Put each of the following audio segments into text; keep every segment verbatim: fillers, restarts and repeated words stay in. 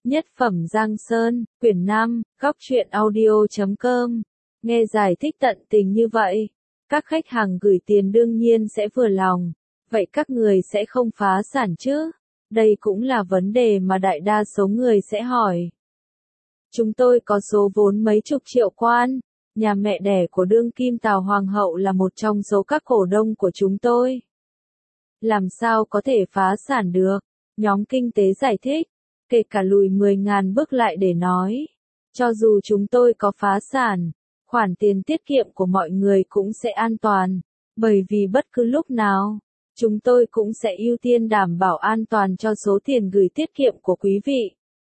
Nhất phẩm Giang Sơn, quyển năm, góc truyện audio chấm com. Nghe giải thích tận tình như vậy, các khách hàng gửi tiền đương nhiên sẽ vừa lòng. Vậy các người sẽ không phá sản chứ? Đây cũng là vấn đề mà đại đa số người sẽ hỏi. Chúng tôi có số vốn mấy chục triệu quan. Nhà mẹ đẻ của đương kim Tào Hoàng hậu là một trong số các cổ đông của chúng tôi. Làm sao có thể phá sản được? Nhóm kinh tế giải thích. Kể cả lùi mười ngàn bước lại để nói. Cho dù chúng tôi có phá sản, khoản tiền tiết kiệm của mọi người cũng sẽ an toàn. Bởi vì bất cứ lúc nào, chúng tôi cũng sẽ ưu tiên đảm bảo an toàn cho số tiền gửi tiết kiệm của quý vị.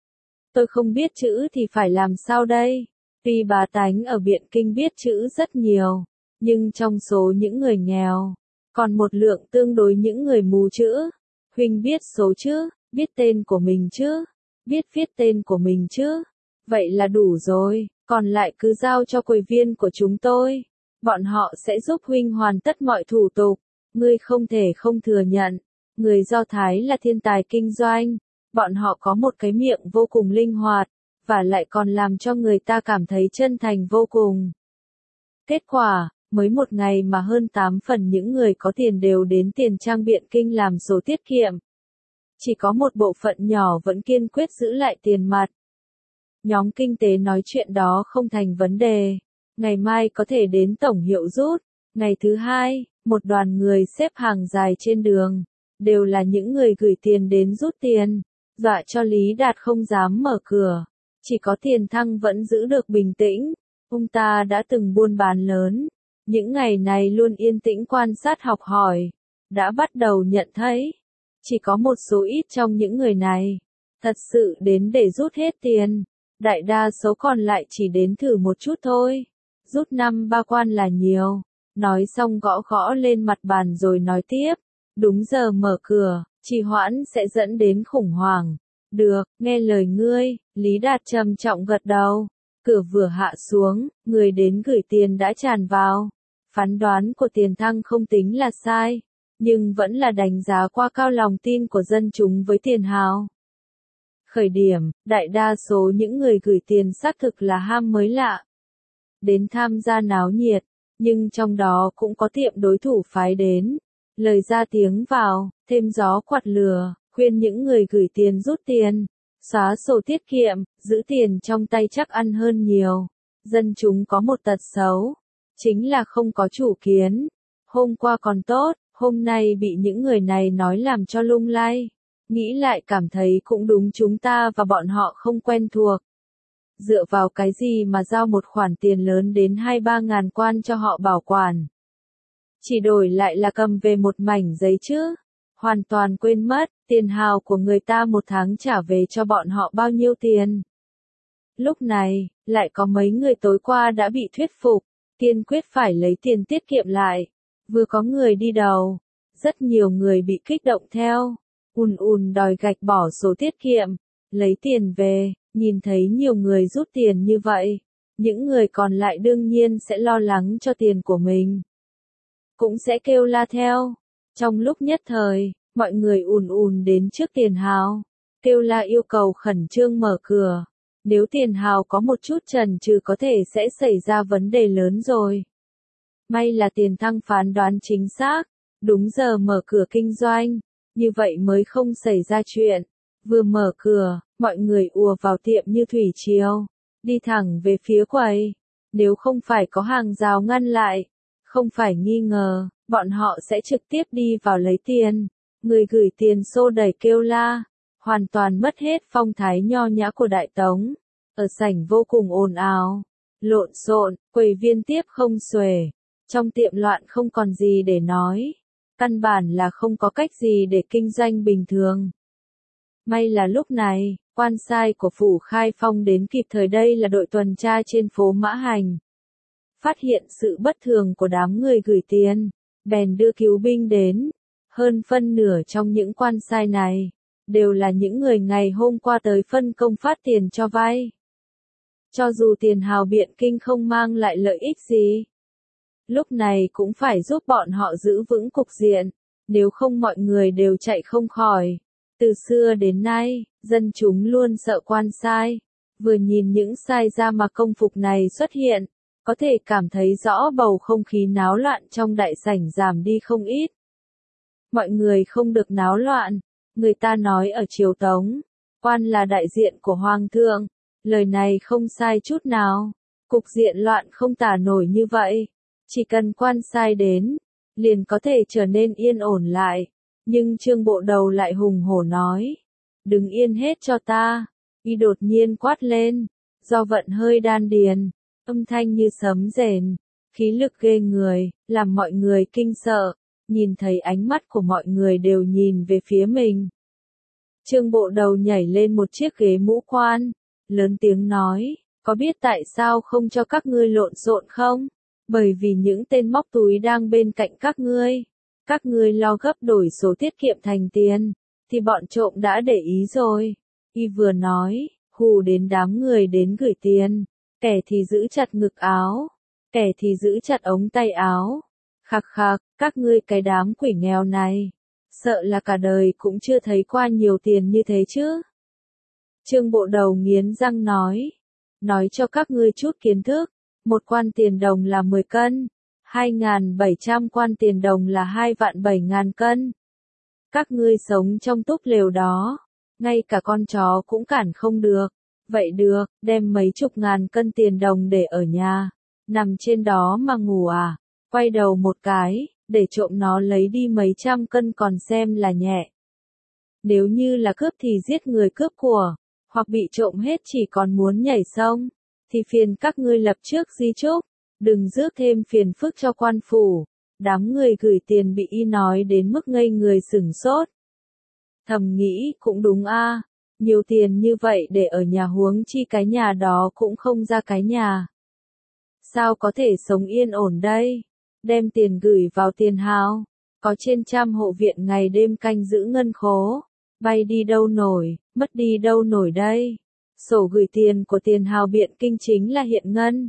Tôi không biết chữ thì phải làm sao đây? Tuy bá tánh ở Biện Kinh biết chữ rất nhiều, nhưng trong số những người nghèo, còn một lượng tương đối những người mù chữ. Huynh biết số chứ? Biết tên của mình chứ? Biết viết tên của mình chứ? Vậy là đủ rồi, còn lại cứ giao cho quầy viên của chúng tôi. Bọn họ sẽ giúp huynh hoàn tất mọi thủ tục. Ngươi không thể không thừa nhận, người Do Thái là thiên tài kinh doanh. Bọn họ có một cái miệng vô cùng linh hoạt, và lại còn làm cho người ta cảm thấy chân thành vô cùng. Kết quả, mới một ngày mà hơn tám phần những người có tiền đều đến tiền trang Biện Kinh làm sổ tiết kiệm. Chỉ có một bộ phận nhỏ vẫn kiên quyết giữ lại tiền mặt. Nhóm kinh tế nói chuyện đó không thành vấn đề. Ngày mai có thể đến tổng hiệu rút. Ngày thứ hai, một đoàn người xếp hàng dài trên đường. Đều là những người gửi tiền đến rút tiền. Dọa cho Lý Đạt không dám mở cửa. Chỉ có Tiền Thăng vẫn giữ được bình tĩnh. Ông ta đã từng buôn bán lớn. Những ngày này luôn yên tĩnh quan sát học hỏi. Đã bắt đầu nhận thấy. Chỉ có một số ít trong những người này, thật sự đến để rút hết tiền. Đại đa số còn lại chỉ đến thử một chút thôi. Rút năm ba quan là nhiều. Nói xong gõ gõ lên mặt bàn rồi nói tiếp. Đúng giờ mở cửa, trì hoãn sẽ dẫn đến khủng hoảng. Được, nghe lời ngươi, Lý Đạt trầm trọng gật đầu. Cửa vừa hạ xuống, người đến gửi tiền đã tràn vào. Phán đoán của Tiền Thăng không tính là sai. Nhưng vẫn là đánh giá qua cao lòng tin của dân chúng với tiền hào. Khởi điểm, đại đa số những người gửi tiền xác thực là ham mới lạ. Đến tham gia náo nhiệt, nhưng trong đó cũng có tiệm đối thủ phái đến. Lời ra tiếng vào, thêm gió quạt lửa, khuyên những người gửi tiền rút tiền, xóa sổ tiết kiệm, giữ tiền trong tay chắc ăn hơn nhiều. Dân chúng có một tật xấu, chính là không có chủ kiến. Hôm qua còn tốt. Hôm nay bị những người này nói làm cho lung lay. Nghĩ lại cảm thấy cũng đúng, chúng ta và bọn họ không quen thuộc. Dựa vào cái gì mà giao một khoản tiền lớn đến hai ba ngàn quan cho họ bảo quản. Chỉ đổi lại là cầm về một mảnh giấy chứ. Hoàn toàn quên mất, tiền hào của người ta một tháng trả về cho bọn họ bao nhiêu tiền. Lúc này, lại có mấy người tối qua đã bị thuyết phục, kiên quyết phải lấy tiền tiết kiệm lại. Vừa có người đi đầu, rất nhiều người bị kích động theo, ùn ùn đòi gạch bỏ số tiết kiệm, lấy tiền về. Nhìn thấy nhiều người rút tiền như vậy, những người còn lại đương nhiên sẽ lo lắng cho tiền của mình, cũng sẽ kêu la theo. Trong lúc nhất thời, mọi người ùn ùn đến trước tiền hào, kêu la yêu cầu khẩn trương mở cửa. Nếu tiền hào có một chút chần chừ có thể sẽ xảy ra vấn đề lớn rồi. May là Tiền Thăng phán đoán chính xác, đúng giờ mở cửa kinh doanh, như vậy mới không xảy ra chuyện. Vừa mở cửa, mọi người ùa vào tiệm như thủy triều, đi thẳng về phía quầy. Nếu không phải có hàng rào ngăn lại, không phải nghi ngờ, bọn họ sẽ trực tiếp đi vào lấy tiền. Người gửi tiền xô đẩy kêu la, hoàn toàn mất hết phong thái nho nhã của Đại Tống. Ở sảnh vô cùng ồn ào, lộn xộn, quầy viên tiếp không xuể. Trong tiệm loạn không còn gì để nói. Căn bản là không có cách gì để kinh doanh bình thường. May là lúc này, quan sai của phủ Khai Phong đến kịp thời, đây là đội tuần tra trên phố Mã Hành. Phát hiện sự bất thường của đám người gửi tiền, bèn đưa cứu binh đến. Hơn phân nửa trong những quan sai này, đều là những người ngày hôm qua tới phân công phát tiền cho vay. Cho dù tiền hào Biện Kinh không mang lại lợi ích gì, lúc này cũng phải giúp bọn họ giữ vững cục diện, nếu không mọi người đều chạy không khỏi. Từ xưa đến nay, dân chúng luôn sợ quan sai. Vừa nhìn những sai ra mà công phục này xuất hiện, có thể cảm thấy rõ bầu không khí náo loạn trong đại sảnh giảm đi không ít. Mọi người không được náo loạn, người ta nói ở triều Tống, quan là đại diện của Hoàng thượng, lời này không sai chút nào, cục diện loạn không tả nổi như vậy, chỉ cần quan sai đến, liền có thể trở nên yên ổn lại, nhưng Trương Bộ Đầu lại hùng hổ nói, đứng yên hết cho ta, y đột nhiên quát lên, do vận hơi đan điền, âm thanh như sấm rền, khí lực ghê người, làm mọi người kinh sợ, nhìn thấy ánh mắt của mọi người đều nhìn về phía mình. Trương Bộ Đầu nhảy lên một chiếc ghế mũ quan, lớn tiếng nói, có biết tại sao không cho các ngươi lộn xộn không? Bởi vì những tên móc túi đang bên cạnh các ngươi, các ngươi lo gấp đổi số tiết kiệm thành tiền, thì bọn trộm đã để ý rồi. Y vừa nói, hù đến đám người đến gửi tiền, kẻ thì giữ chặt ngực áo, kẻ thì giữ chặt ống tay áo. Khạc khạc, các ngươi cái đám quỷ nghèo này, sợ là cả đời cũng chưa thấy qua nhiều tiền như thế chứ. Trương Bộ Đầu nghiến răng nói, nói cho các ngươi chút kiến thức, một quan tiền đồng là mười cân, hai nghìn bảy trăm quan tiền đồng là hai vạn bảy ngàn cân. Các ngươi sống trong túp lều đó, ngay cả con chó cũng cản không được. Vậy được, đem mấy chục ngàn cân tiền đồng để ở nhà, nằm trên đó mà ngủ à? Quay đầu một cái, để trộm nó lấy đi mấy trăm cân còn xem là nhẹ. Nếu như là cướp thì giết người cướp của, hoặc bị trộm hết chỉ còn muốn nhảy sông, thì phiền các ngươi lập trước di chúc, đừng rước thêm phiền phức cho quan phủ. Đám người gửi tiền bị y nói đến mức ngây người sửng sốt. Thầm nghĩ cũng đúng a, nhiều tiền như vậy để ở nhà huống chi cái nhà đó cũng không ra cái nhà. Sao có thể sống yên ổn đây? Đem tiền gửi vào tiền hào, có trên trăm hộ viện ngày đêm canh giữ ngân khố, bay đi đâu nổi, mất đi đâu nổi đây. Sổ gửi tiền của tiền hào Biện Kinh chính là hiện ngân.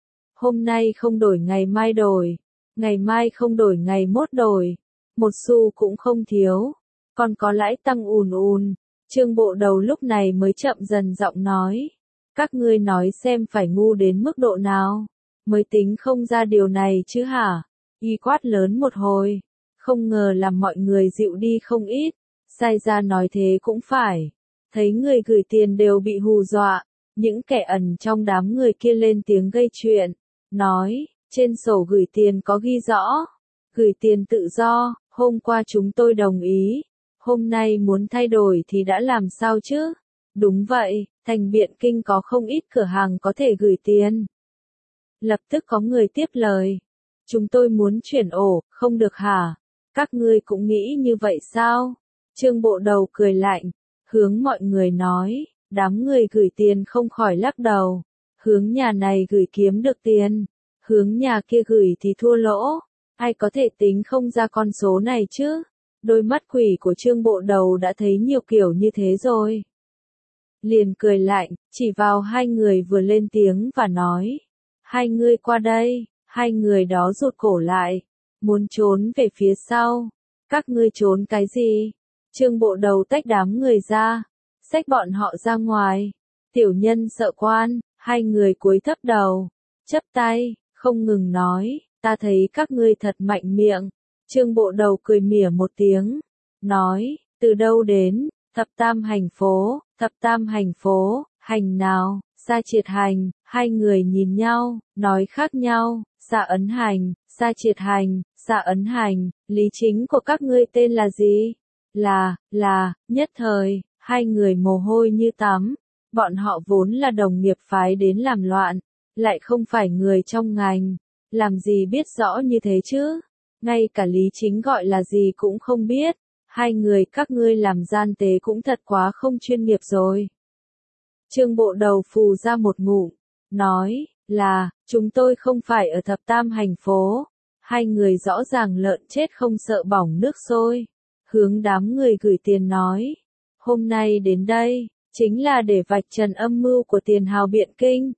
Hôm nay không đổi ngày mai đổi, ngày mai không đổi ngày mốt đổi, một xu cũng không thiếu, còn có lãi tăng ùn ùn. Trương Bộ Đầu lúc này mới chậm dần giọng nói, các ngươi nói xem phải ngu đến mức độ nào, mới tính không ra điều này chứ hả? Y quát lớn một hồi, không ngờ làm mọi người dịu đi không ít, sai ra nói thế cũng phải, thấy người gửi tiền đều bị hù dọa, những kẻ ẩn trong đám người kia lên tiếng gây chuyện, nói, trên sổ gửi tiền có ghi rõ, gửi tiền tự do, hôm qua chúng tôi đồng ý, hôm nay muốn thay đổi thì đã làm sao chứ? Đúng vậy, thành Biện Kinh có không ít cửa hàng có thể gửi tiền. Lập tức có người tiếp lời, chúng tôi muốn chuyển ổ, không được hả? Các ngươi cũng nghĩ như vậy sao? Trương Bộ Đầu cười lạnh, hướng mọi người nói, đám người gửi tiền không khỏi lắc đầu, hướng nhà này gửi kiếm được tiền, hướng nhà kia gửi thì thua lỗ, ai có thể tính không ra con số này chứ? Đôi mắt quỷ của Trương Bộ Đầu đã thấy nhiều kiểu như thế rồi. Liền cười lạnh, chỉ vào hai người vừa lên tiếng và nói, hai ngươi qua đây. Hai người đó rụt cổ lại, muốn trốn về phía sau. Các ngươi trốn cái gì? Trương Bộ Đầu tách đám người ra, xách bọn họ ra ngoài. Tiểu nhân sợ quan, hai người cúi thấp đầu, chắp tay, không ngừng nói, ta thấy các ngươi thật mạnh miệng. Trương Bộ Đầu cười mỉa một tiếng, nói, từ đâu đến? Thập tam hành phố, thập tam hành phố, hành nào? Sa Triệt hành, hai người nhìn nhau, nói khác nhau. Sa Ấn hành, Sa Triệt hành, Sa Ấn hành, lý chính của các ngươi tên là gì? Là, là, nhất thời, hai người mồ hôi như tắm. Bọn họ vốn là đồng nghiệp phái đến làm loạn, lại không phải người trong ngành, làm gì biết rõ như thế chứ? Ngay cả lý chính gọi là gì cũng không biết. Hai người các ngươi làm gian tế cũng thật quá không chuyên nghiệp rồi. Trương Bộ Đầu phù ra một ngụm, nói, là, chúng tôi không phải ở thập tam hành phố. Hai người rõ ràng lợn chết không sợ bỏng nước sôi. Hướng đám người gửi tiền nói, hôm nay đến đây, chính là để vạch trần âm mưu của tiền hào Biện Kinh.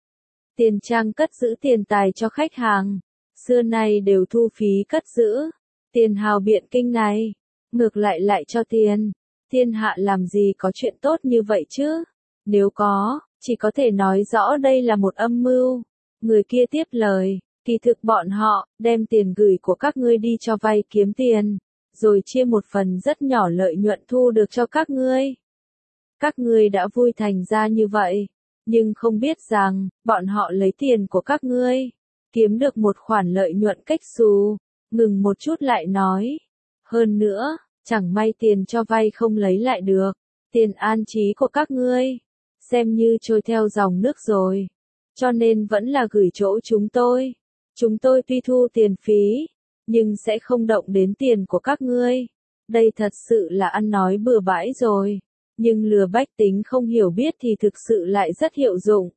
Tiền trang cất giữ tiền tài cho khách hàng, xưa nay đều thu phí cất giữ. Tiền hào Biện Kinh này, ngược lại lại cho tiền, Thiên hạ làm gì có chuyện tốt như vậy chứ? Nếu có, chỉ có thể nói rõ đây là một âm mưu. Người kia tiếp lời, kỳ thực bọn họ đem tiền gửi của các ngươi đi cho vay kiếm tiền, rồi chia một phần rất nhỏ lợi nhuận thu được cho các ngươi. Các ngươi đã vui thành ra như vậy, nhưng không biết rằng, bọn họ lấy tiền của các ngươi, kiếm được một khoản lợi nhuận cách xù. Ngừng một chút lại nói, hơn nữa, chẳng may tiền cho vay không lấy lại được, tiền an trí của các ngươi, xem như trôi theo dòng nước rồi, cho nên vẫn là gửi chỗ chúng tôi. Chúng tôi tuy thu tiền phí, nhưng sẽ không động đến tiền của các ngươi. Đây thật sự là ăn nói bừa bãi rồi, nhưng lừa bách tính không hiểu biết thì thực sự lại rất hiệu dụng.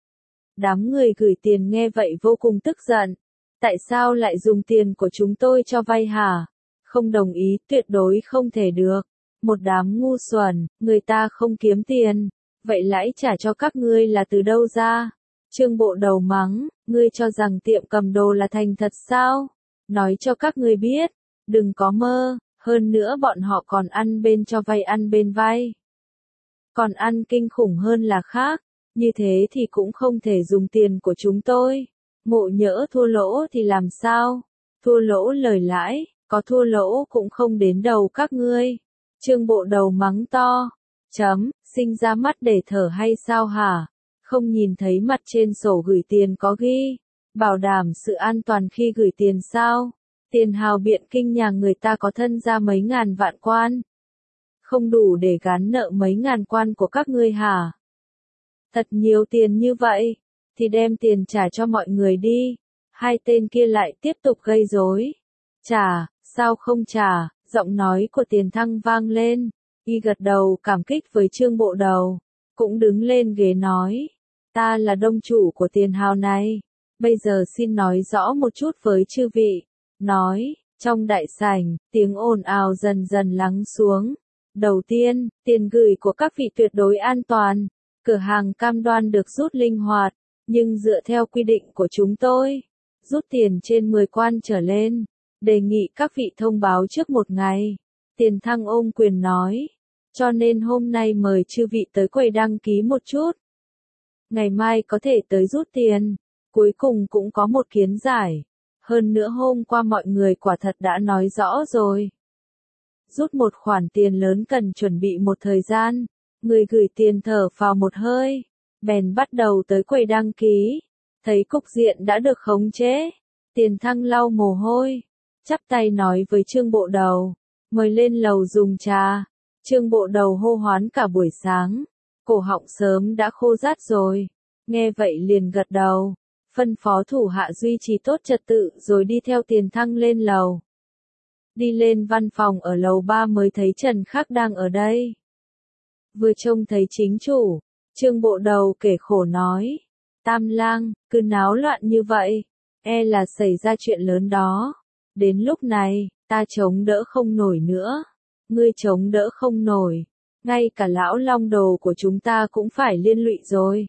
Đám người gửi tiền nghe vậy vô cùng tức giận. Tại sao lại dùng tiền của chúng tôi cho vay hả? Không đồng ý, tuyệt đối không thể được. Một đám ngu xuẩn, người ta không kiếm tiền, vậy lãi trả cho các ngươi là từ đâu ra? Trương Bộ Đầu mắng, ngươi cho rằng tiệm cầm đồ là thành thật sao? Nói cho các ngươi biết, đừng có mơ, hơn nữa bọn họ còn ăn bên cho vay ăn bên vay. Còn ăn kinh khủng hơn là khác, như thế thì cũng không thể dùng tiền của chúng tôi. Ngộ nhỡ thua lỗ thì làm sao? Thua lỗ lời lãi, có thua lỗ cũng không đến đầu các ngươi. Trương Bộ Đầu mắng to, chấm, sinh ra mắt để thở hay sao hả? Không nhìn thấy mặt trên sổ gửi tiền có ghi, bảo đảm sự an toàn khi gửi tiền sao? Tiền hào biện kinh nhà người ta có thân ra mấy ngàn vạn quan. Không đủ để gán nợ mấy ngàn quan của các ngươi hả? Thật nhiều tiền như vậy, thì đem tiền trả cho mọi người đi. Hai tên kia lại tiếp tục gây rối. Trả, sao không trả? Giọng nói của Tiền Thăng vang lên. Y gật đầu cảm kích với Trương Bộ Đầu, cũng đứng lên ghế nói, ta là đông chủ của tiền hào này, bây giờ xin nói rõ một chút với chư vị. Nói, trong đại sảnh, tiếng ồn ào dần dần lắng xuống. Đầu tiên, tiền gửi của các vị tuyệt đối an toàn, cửa hàng cam đoan được rút linh hoạt, nhưng dựa theo quy định của chúng tôi, rút tiền trên mười quan trở lên, đề nghị các vị thông báo trước một ngày. Tiền Thăng ôm quyền nói, cho nên hôm nay mời chư vị tới quầy đăng ký một chút. Ngày mai có thể tới rút tiền, cuối cùng cũng có một kiến giải. Hơn nữa hôm qua mọi người quả thật đã nói rõ rồi. Rút một khoản tiền lớn cần chuẩn bị một thời gian, người gửi tiền thở phào một hơi, bèn bắt đầu tới quầy đăng ký. Thấy cục diện đã được khống chế, Tiền Thăng lau mồ hôi, chắp tay nói với Trương Bộ Đầu, mời lên lầu dùng trà. Trương Bộ Đầu hô hoán cả buổi sáng, cổ họng sớm đã khô rát rồi, nghe vậy liền gật đầu, phân phó thủ hạ duy trì tốt trật tự rồi đi theo Tiền Thăng lên lầu. Đi lên văn phòng ở lầu ba mới thấy Trần Khắc đang ở đây. Vừa trông thấy chính chủ, Trương Bộ Đầu kể khổ nói, Tam Lang, cứ náo loạn như vậy, e là xảy ra chuyện lớn đó. Đến lúc này, ta chống đỡ không nổi nữa. Ngươi chống đỡ không nổi, ngay cả lão Long Đồ của chúng ta cũng phải liên lụy rồi.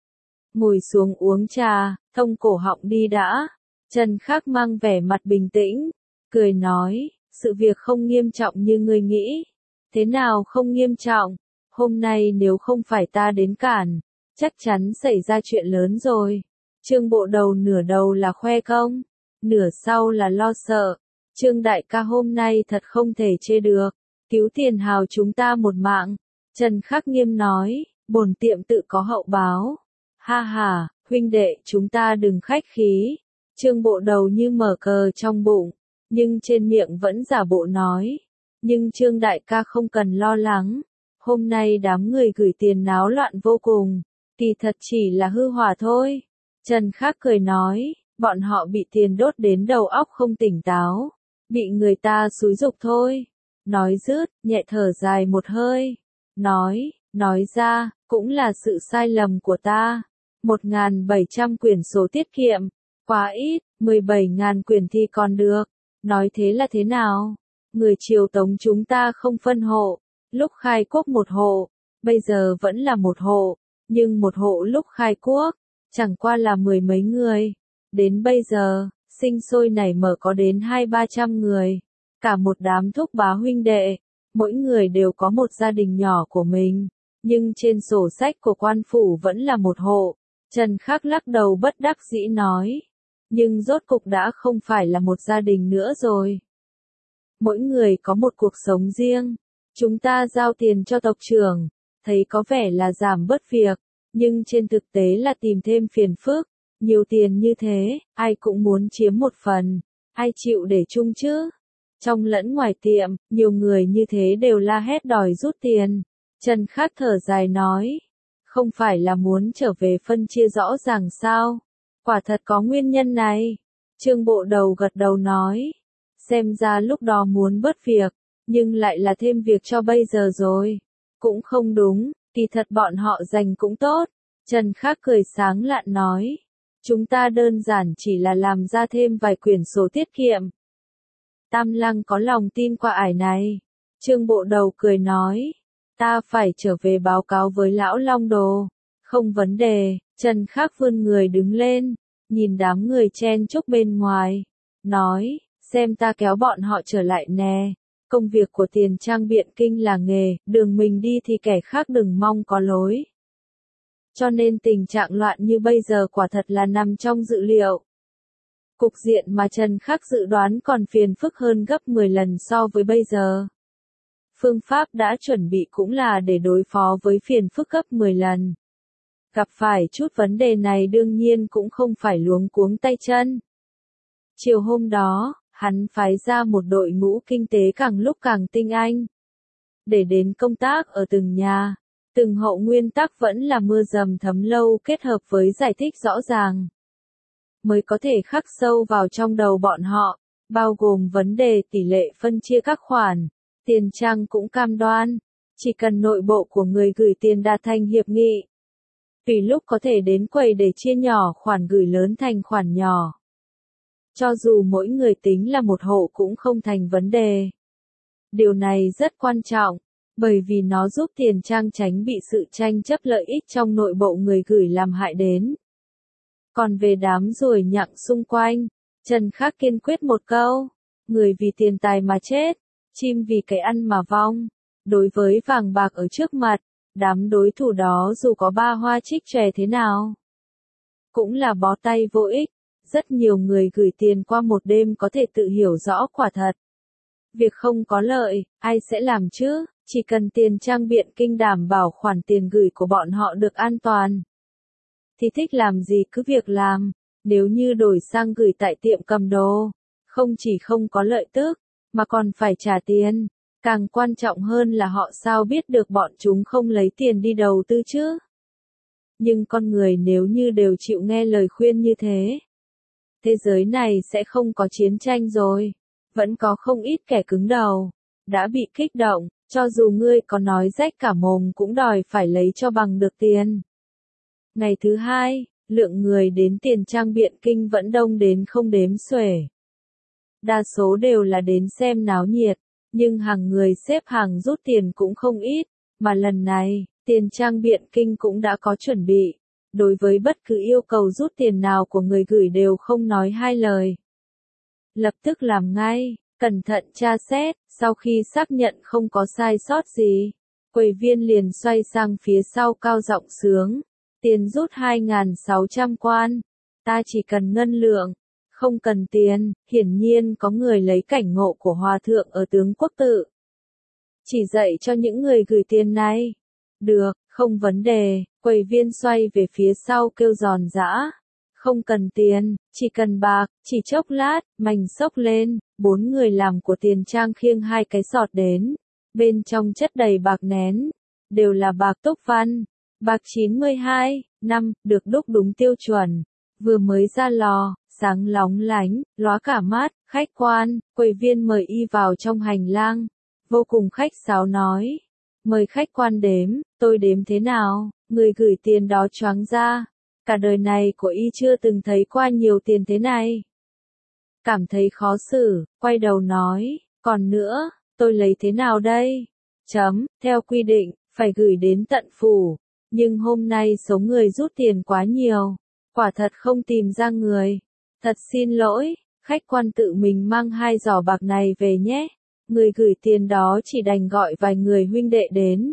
Ngồi xuống uống trà, thông cổ họng đi đã. Trần Khắc mang vẻ mặt bình tĩnh, cười nói, sự việc không nghiêm trọng như ngươi nghĩ. Thế nào không nghiêm trọng? Hôm nay nếu không phải ta đến cản, chắc chắn xảy ra chuyện lớn rồi. Trương Bộ Đầu nửa đầu là khoe công, nửa sau là lo sợ. Trương đại ca hôm nay thật không thể chê được, cứu tiền hào chúng ta một mạng. Trần Khắc nghiêm nói, bổn tiệm tự có hậu báo. Ha ha, huynh đệ chúng ta đừng khách khí. Trương Bộ Đầu như mở cờ trong bụng, nhưng trên miệng vẫn giả bộ nói. Nhưng Trương đại ca không cần lo lắng, hôm nay đám người gửi tiền náo loạn vô cùng, kỳ thật chỉ là hư hỏa thôi. Trần Khắc cười nói, bọn họ bị tiền đốt đến đầu óc không tỉnh táo, bị người ta xúi giục thôi. Nói dứt, nhẹ thở dài một hơi, nói, nói ra, cũng là sự sai lầm của ta. một nghìn bảy trăm quyển sổ tiết kiệm, quá ít, mười bảy nghìn quyển thì còn được. Nói thế là thế nào? Người triều Tống chúng ta không phân hộ, lúc khai quốc một hộ, bây giờ vẫn là một hộ, nhưng một hộ lúc khai quốc, chẳng qua là mười mấy người. Đến bây giờ, sinh sôi nảy mở có đến hai ba trăm người, cả một đám thúc bá huynh đệ, Mỗi người đều có một gia đình nhỏ của mình, nhưng trên sổ sách của quan phủ vẫn là một hộ. Trần Khắc lắc đầu bất đắc dĩ nói. Nhưng rốt cục đã không phải là một gia đình nữa rồi. Mỗi người có một cuộc sống riêng. Chúng ta giao tiền cho tộc trưởng, thấy có vẻ là giảm bớt việc, nhưng trên thực tế là tìm thêm phiền phức. Nhiều tiền như thế, ai cũng muốn chiếm một phần, ai chịu để chung chứ? Trong lẫn ngoài tiệm, nhiều người như thế đều la hét đòi rút tiền. Trần Khắc thở dài nói, không phải là muốn trở về phân chia rõ ràng sao? Quả thật có nguyên nhân này. Trương Bộ Đầu gật đầu nói, xem ra lúc đó muốn bớt việc, nhưng lại là thêm việc cho bây giờ rồi. Cũng không đúng, kỳ thật bọn họ dành cũng tốt. Trần Khắc cười sáng lạn nói, chúng ta đơn giản chỉ là làm ra thêm vài quyển sổ tiết kiệm. Tam Lăng có lòng tin qua ải này. Trương Bộ Đầu cười nói, ta phải trở về báo cáo với lão Long Đồ. Không vấn đề. Trần Khắc vươn người đứng lên, nhìn đám người chen chúc bên ngoài, nói, xem ta kéo bọn họ trở lại nè. Công việc của Tiền Trang biện kinh là nghề, đường mình đi thì kẻ khác đừng mong có lối. Cho nên tình trạng loạn như bây giờ quả thật là nằm trong dự liệu. Cục diện mà Trần Khắc dự đoán còn phiền phức hơn gấp mười lần so với bây giờ. Phương pháp đã chuẩn bị cũng là để đối phó với phiền phức gấp mười lần. Gặp phải chút vấn đề này đương nhiên cũng không phải luống cuống tay chân. Chiều hôm đó, hắn phái ra một đội ngũ kinh tế càng lúc càng tinh anh. Để đến công tác ở từng nhà, từng hậu nguyên tắc vẫn là mưa dầm thấm lâu kết hợp với giải thích rõ ràng. Mới có thể khắc sâu vào trong đầu bọn họ, bao gồm vấn đề tỷ lệ phân chia các khoản. Tiền Trang cũng cam đoan, chỉ cần nội bộ của người gửi tiền đạt thành hiệp nghị. Tùy lúc có thể đến quầy để chia nhỏ khoản gửi lớn thành khoản nhỏ. Cho dù mỗi người tính là một hộ cũng không thành vấn đề. Điều này rất quan trọng, bởi vì nó giúp Tiền Trang tránh bị sự tranh chấp lợi ích trong nội bộ người gửi làm hại đến. Còn về đám ruồi nhặng xung quanh, Trần Khắc kiên quyết một câu, người vì tiền tài mà chết, chim vì cái ăn mà vong. Đối với vàng bạc ở trước mặt, đám đối thủ đó dù có ba hoa trích chòe thế nào, cũng là bó tay vô ích. Rất nhiều người gửi tiền qua một đêm có thể tự hiểu rõ quả thật. Việc không có lợi, ai sẽ làm chứ, chỉ cần Tiền Trang biện kinh đảm bảo khoản tiền gửi của bọn họ được an toàn. Thì thích làm gì cứ việc làm, nếu như đổi sang gửi tại tiệm cầm đồ, không chỉ không có lợi tức, mà còn phải trả tiền. Càng quan trọng hơn là họ sao biết được bọn chúng không lấy tiền đi đầu tư chứ. Nhưng con người nếu như đều chịu nghe lời khuyên như thế, thế giới này sẽ không có chiến tranh rồi. Vẫn có không ít kẻ cứng đầu, đã bị kích động, cho dù ngươi có nói rách cả mồm cũng đòi phải lấy cho bằng được tiền. Ngày thứ hai, lượng người đến Tiền Trang biện kinh vẫn đông đến không đếm xuể. Đa số đều là đến xem náo nhiệt, nhưng hàng người xếp hàng rút tiền cũng không ít, mà lần này, Tiền Trang biện kinh cũng đã có chuẩn bị. Đối với bất cứ yêu cầu rút tiền nào của người gửi đều không nói hai lời. Lập tức làm ngay, cẩn thận tra xét, sau khi xác nhận không có sai sót gì, quầy viên liền xoay sang phía sau cao giọng sướng. Tiền rút hai nghìn sáu trăm quan, ta chỉ cần ngân lượng, không cần tiền. Hiển nhiên có người lấy cảnh ngộ của Hòa Thượng ở Tướng Quốc Tự, chỉ dạy cho những người gửi tiền này. Được, không vấn đề, quầy viên xoay về phía sau kêu giòn giã. Không cần tiền, chỉ cần bạc. Chỉ chốc lát, mành xốc lên, bốn người làm của Tiền Trang khiêng hai cái sọt đến. Bên trong chất đầy bạc nén, đều là bạc túc văn. Bạc chín mươi hai, năm, được đúc đúng tiêu chuẩn. Vừa mới ra lò, sáng lóng lánh, lóa cả mắt. Khách quan, quầy viên mời y vào trong hành lang. Vô cùng khách sáo nói. Mời khách quan đếm, tôi đếm thế nào, người gửi tiền đó choáng ra. Cả đời này của y chưa từng thấy qua nhiều tiền thế này. Cảm thấy khó xử, quay đầu nói, còn nữa, tôi lấy thế nào đây? Chấm, theo quy định, phải gửi đến tận phủ. Nhưng hôm nay số người rút tiền quá nhiều, quả thật không tìm ra người. Thật xin lỗi, khách quan tự mình mang hai giỏ bạc này về nhé. Người gửi tiền đó chỉ đành gọi vài người huynh đệ đến.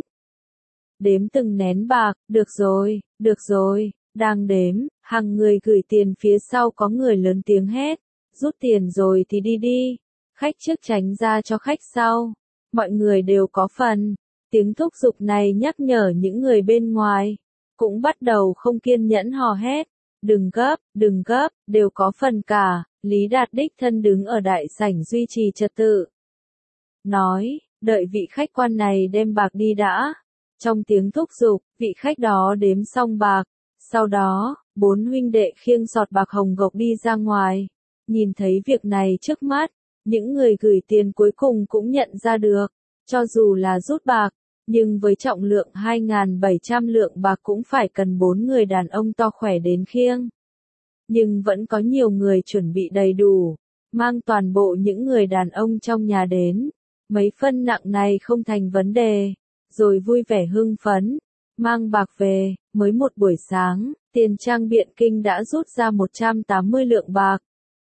Đếm từng nén bạc, được rồi, được rồi, đang đếm, hàng người gửi tiền phía sau có người lớn tiếng hét, rút tiền rồi thì đi đi, khách trước tránh ra cho khách sau, mọi người đều có phần. Tiếng thúc giục này nhắc nhở những người bên ngoài, cũng bắt đầu không kiên nhẫn hò hét, đừng gấp, đừng gấp, đều có phần cả. Lý Đạt đích thân đứng ở đại sảnh duy trì trật tự. Nói, đợi vị khách quan này đem bạc đi đã. Trong tiếng thúc giục, vị khách đó đếm xong bạc. Sau đó, bốn huynh đệ khiêng sọt bạc hồng gộc đi ra ngoài. Nhìn thấy việc này trước mắt, những người gửi tiền cuối cùng cũng nhận ra được. Cho dù là rút bạc, nhưng với trọng lượng hai nghìn bảy trăm lượng bạc cũng phải cần bốn người đàn ông to khỏe đến khiêng. Nhưng vẫn có nhiều người chuẩn bị đầy đủ, mang toàn bộ những người đàn ông trong nhà đến. Mấy phân nặng này không thành vấn đề, rồi vui vẻ hưng phấn, mang bạc về. Mới một buổi sáng, Tiền Trang Biện Kinh đã rút ra một trăm tám mươi lượng bạc.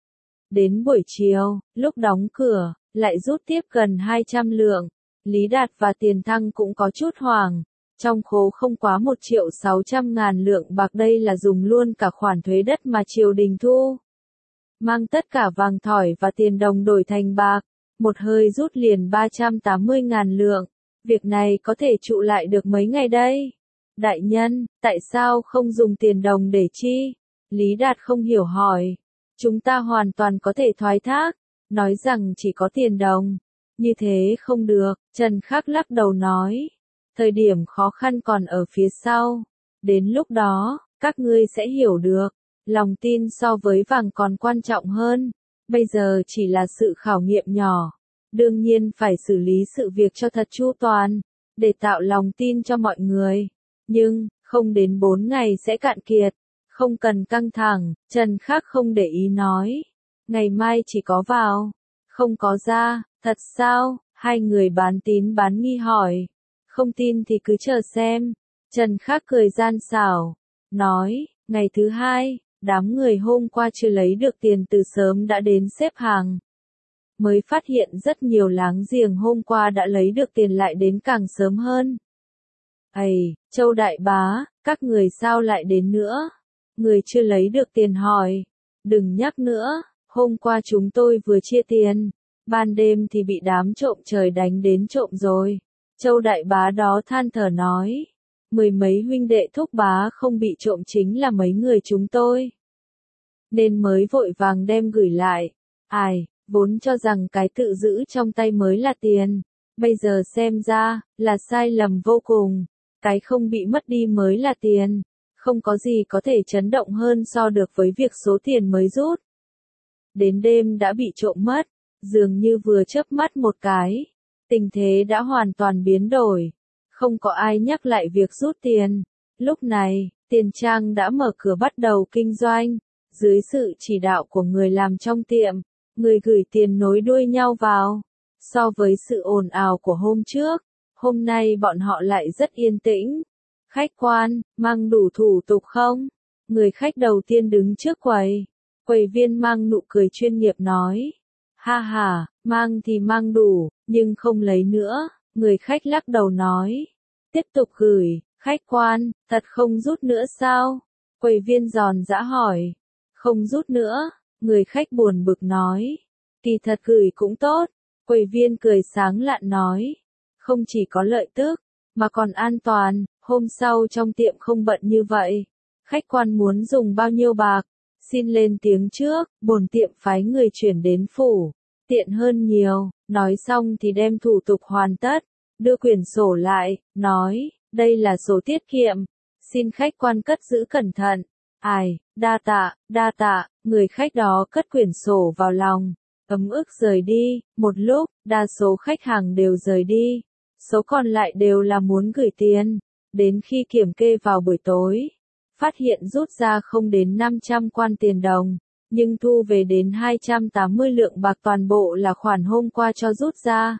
Đến buổi chiều, lúc đóng cửa, lại rút tiếp gần hai trăm lượng. Lý Đạt và Tiền Thăng cũng có chút hoảng. Trong khố không quá một triệu sáu trăm ngàn lượng bạc, đây là dùng luôn cả khoản thuế đất mà triều đình thu. Mang tất cả vàng thỏi và tiền đồng đổi thành bạc, một hơi rút liền ba trăm tám mươi ngàn lượng. Việc này có thể trụ lại được mấy ngày đây? Đại nhân, tại sao không dùng tiền đồng để chi? Lý Đạt không hiểu hỏi. Chúng ta hoàn toàn có thể thoái thác, nói rằng chỉ có tiền đồng. Như thế không được, Trần Khắc lắc đầu nói. Thời điểm khó khăn còn ở phía sau. Đến lúc đó, các ngươi sẽ hiểu được. Lòng tin so với vàng còn quan trọng hơn. Bây giờ chỉ là sự khảo nghiệm nhỏ. Đương nhiên phải xử lý sự việc cho thật chu toàn, để tạo lòng tin cho mọi người. Nhưng, không đến bốn ngày sẽ cạn kiệt. Không cần căng thẳng, Trần Khắc không để ý nói. Ngày mai chỉ có vào, không có ra, thật sao? Hai người bán tín bán nghi hỏi. Không tin thì cứ chờ xem. Trần Khắc cười gian xảo, nói, ngày thứ hai, đám người hôm qua chưa lấy được tiền từ sớm đã đến xếp hàng. Mới phát hiện rất nhiều láng giềng hôm qua đã lấy được tiền lại đến càng sớm hơn. Ây, Châu Đại Bá, các người sao lại đến nữa? Người chưa lấy được tiền hỏi. Đừng nhắc nữa, hôm qua chúng tôi vừa chia tiền. Ban đêm thì bị đám trộm trời đánh đến trộm rồi. Châu Đại Bá đó than thở nói. Mười mấy huynh đệ Thúc Bá không bị trộm chính là mấy người chúng tôi. Nên mới vội vàng đem gửi lại. Ai, vốn cho rằng cái tự giữ trong tay mới là tiền. Bây giờ xem ra, là sai lầm vô cùng. Cái không bị mất đi mới là tiền. Không có gì có thể chấn động hơn so được với việc số tiền mới rút. Đến đêm đã bị trộm mất, dường như vừa chớp mắt một cái. Tình thế đã hoàn toàn biến đổi. Không có ai nhắc lại việc rút tiền. Lúc này, Tiền Trang đã mở cửa bắt đầu kinh doanh. Dưới sự chỉ đạo của người làm trong tiệm, người gửi tiền nối đuôi nhau vào. So với sự ồn ào của hôm trước, hôm nay bọn họ lại rất yên tĩnh. Khách quan, mang đủ thủ tục không? Người khách đầu tiên đứng trước quầy. Quầy viên mang nụ cười chuyên nghiệp nói. Ha ha, mang thì mang đủ, nhưng không lấy nữa. Người khách lắc đầu nói. Tiếp tục gửi, khách quan, thật không rút nữa sao? Quầy viên giòn giã hỏi. Không rút nữa, người khách buồn bực nói. Kỳ thật gửi cũng tốt. Quầy viên cười sáng lạn nói. Không chỉ có lợi tức, mà còn an toàn. Hôm sau trong tiệm không bận như vậy. Khách quan muốn dùng bao nhiêu bạc? Xin lên tiếng trước, bổn tiệm phái người chuyển đến phủ. Tiện hơn nhiều. Nói xong thì đem thủ tục hoàn tất. Đưa quyển sổ lại, nói, đây là sổ tiết kiệm. Xin khách quan cất giữ cẩn thận. Ai, đa tạ, đa tạ, người khách đó cất quyển sổ vào lòng. Ấm ức rời đi. Một lúc, đa số khách hàng đều rời đi. Số còn lại đều là muốn gửi tiền. Đến khi kiểm kê vào buổi tối, phát hiện rút ra không đến năm trăm quan tiền đồng, nhưng thu về đến hai trăm tám mươi lượng bạc, toàn bộ là khoản hôm qua cho rút ra.